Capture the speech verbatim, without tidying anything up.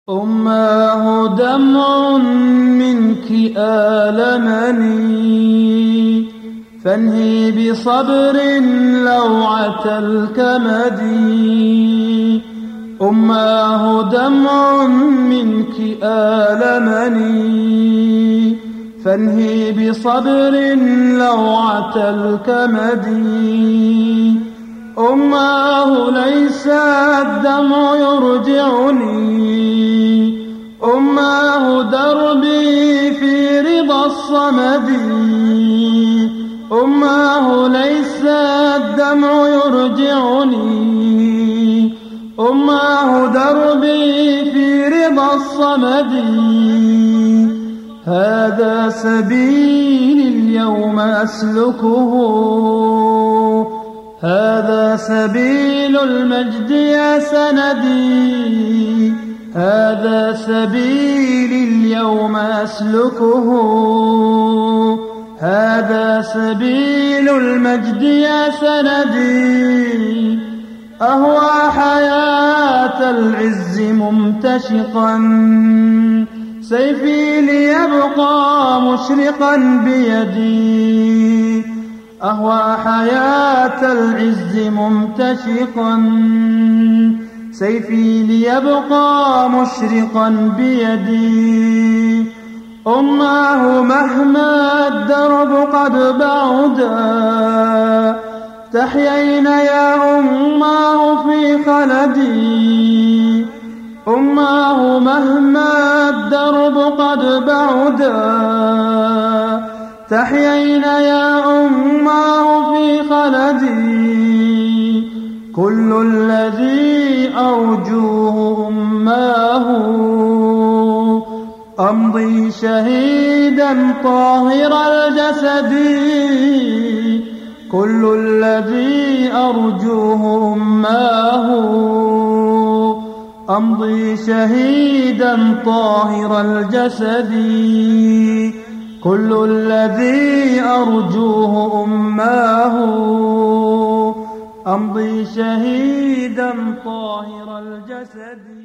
أماه دمع منك آلمني، فانهي بصبر لوعة الكمد. أماه دمع منك آلمني، فانهي بصبر لوعة الكمد. أماه ليس الدمع يرجعني، أماه دربي في رضا الصمد. أماه ليس الدمع يرجعني، أماه دربي في رضا الصمد. هذا سبيلي اليوم أسلكه، هذا سبيل المجد يا سندي. هذا سبيلي اليوم أسلكه، هذا سبيل المجد يا سندي. أهوى حياة العز ممتشقا، سيفي ليبقى مشرقا بيدي. أهوى حياة العز ممتشقا، سيفي ليبقى مشرقا بيدي. أماه مهما الدرب قد بعدا، تحيين يا أماه في خلدي. أماه مهما الدرب قد بعدا، تحيين يا أماه في خلدي. كل الذي أرجوه أماه، أمضي شهيدا طاهر الجسد. كل الذي أرجوه أماه، أمضي شهيدا طاهر الجسد. كل الذي أرجوه أماه، أمضي شهيدا طاهر الجسد.